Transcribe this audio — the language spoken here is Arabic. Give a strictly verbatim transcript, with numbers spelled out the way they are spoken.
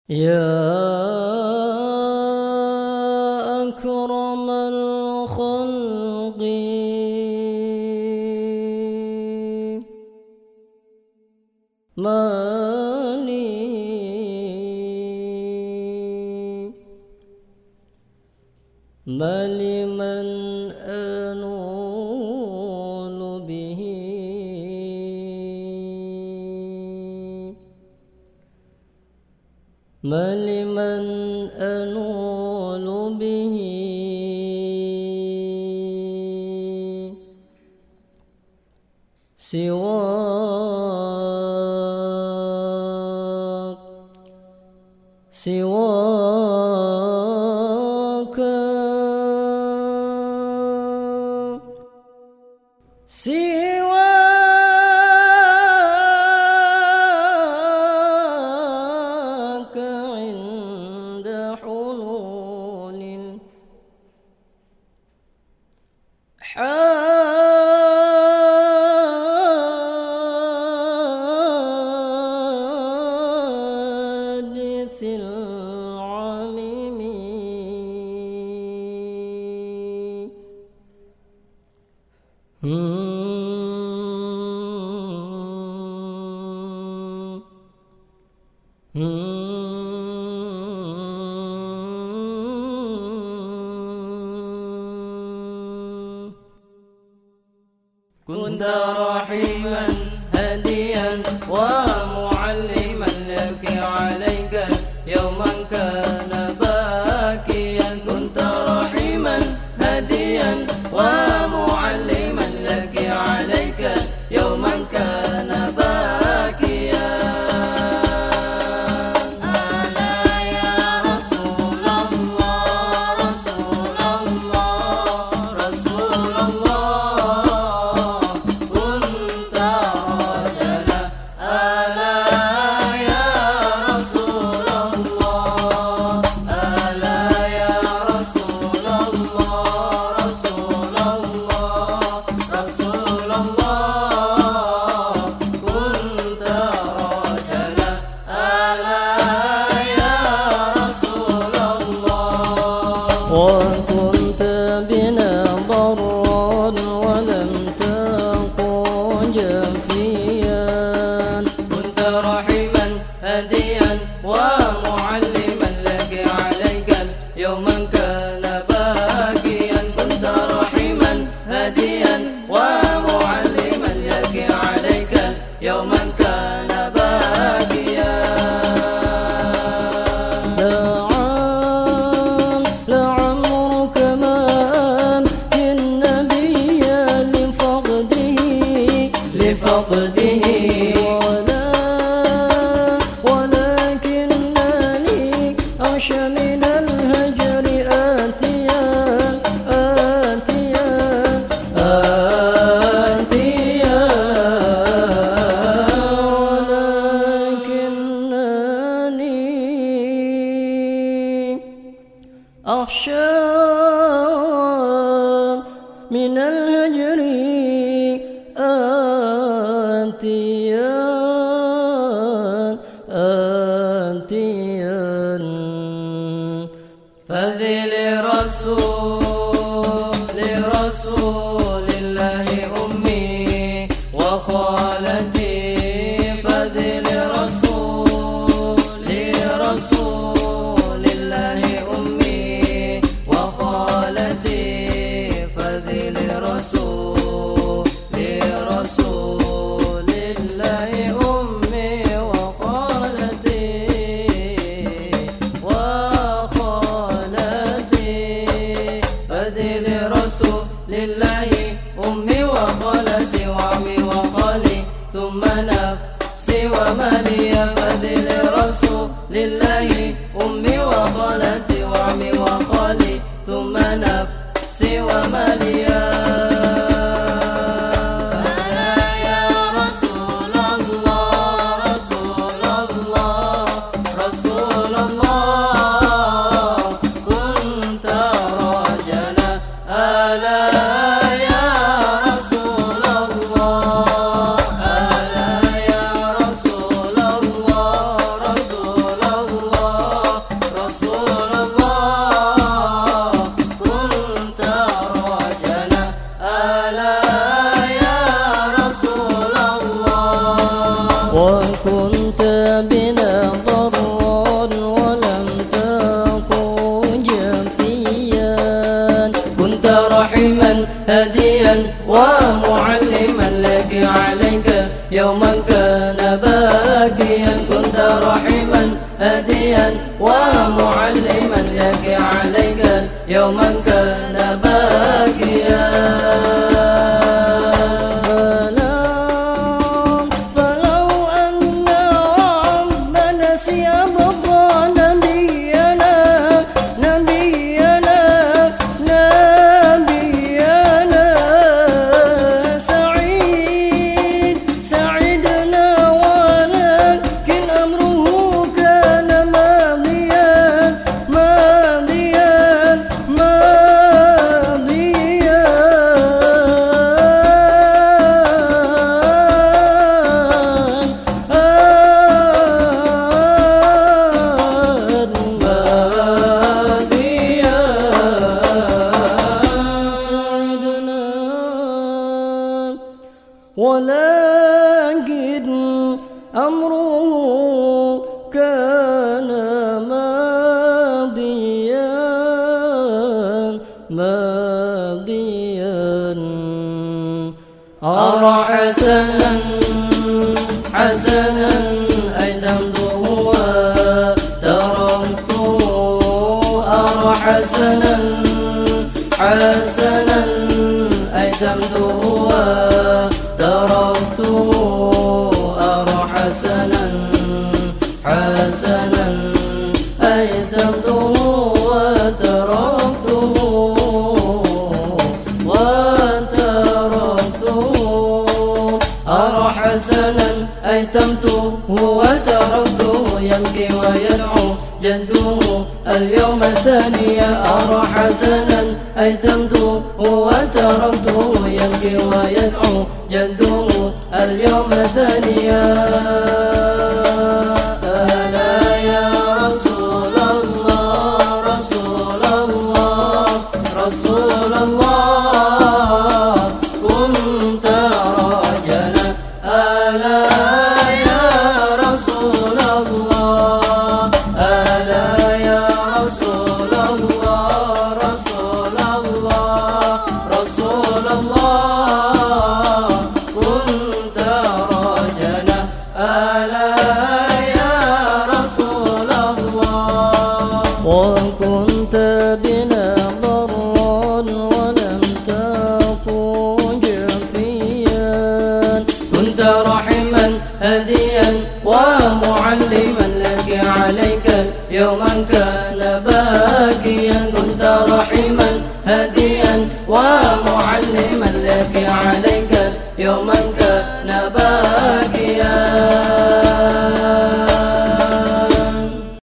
يا أكرم الخلق ما لي ما لمن أنول به ما لمن أنول به سواك سواك سواك عند حلول حادث العميم كنت رحيما هاديا ومعلما يبكي عليك يوما كان باكيا كنت رحيما هاديا ومعلما يبكي عليك يوما كان باكيا ألا يا رسول الله رسول الله رسول الله كنت رجلا ألا يا رسول الله ألا يا رسول الله رسول الله رسول الله كنت رجلا ألا يا رسول الله وكنت بنا ضرا ولم تكن جفيا كنت رحيما هاديا ومعلما لك عليك يوما كان باكيا كنت رحيما هاديا ومعلما لك عليك يوما كان باكيا لعن لعمرك ما أمكن نبيا لفقده لفقده ولا ولكنني أخشى من الهجر آتيا آتيا آتيا ولكنني أخشى من الهجر آتيا آتيا فذل رسول لرسول الله أمي وخالتي فذل رسول لرسول الله أمي وخالتي فذل رسول لرسول الله أمي وخالتي هاديا ومعلما لك عليك يوما كان باكيا. ولكن أمره كان ماضيا ماضيا. أرى حسنا حسنا أيتمته وتركته. أرى حسنا حسنا أيتمته وتركته. أرى حسنا حسنا أيتمته وتركته وتركته. أرى حسنا أيتمته وتركته يبكي ويدعو جده اليوم ثانيا. أرى حسنا أيتمته وتركته يبكي ويدعو جده اليوم ثانيا. ألا يا رسول الله رسول الله رسول الله كنت راجنا. ألا يا رسول الله ألا يا رسول الله رسول الله رسول الله كنت راجنا. ألا يا رسول الله وكنت بنا ضرا ولم تكن جفيا. كنت رحما هاديا ومعلما لك عليك يوما كان باكيا. كنت رحما هاديا ومعلما لك عليك يوما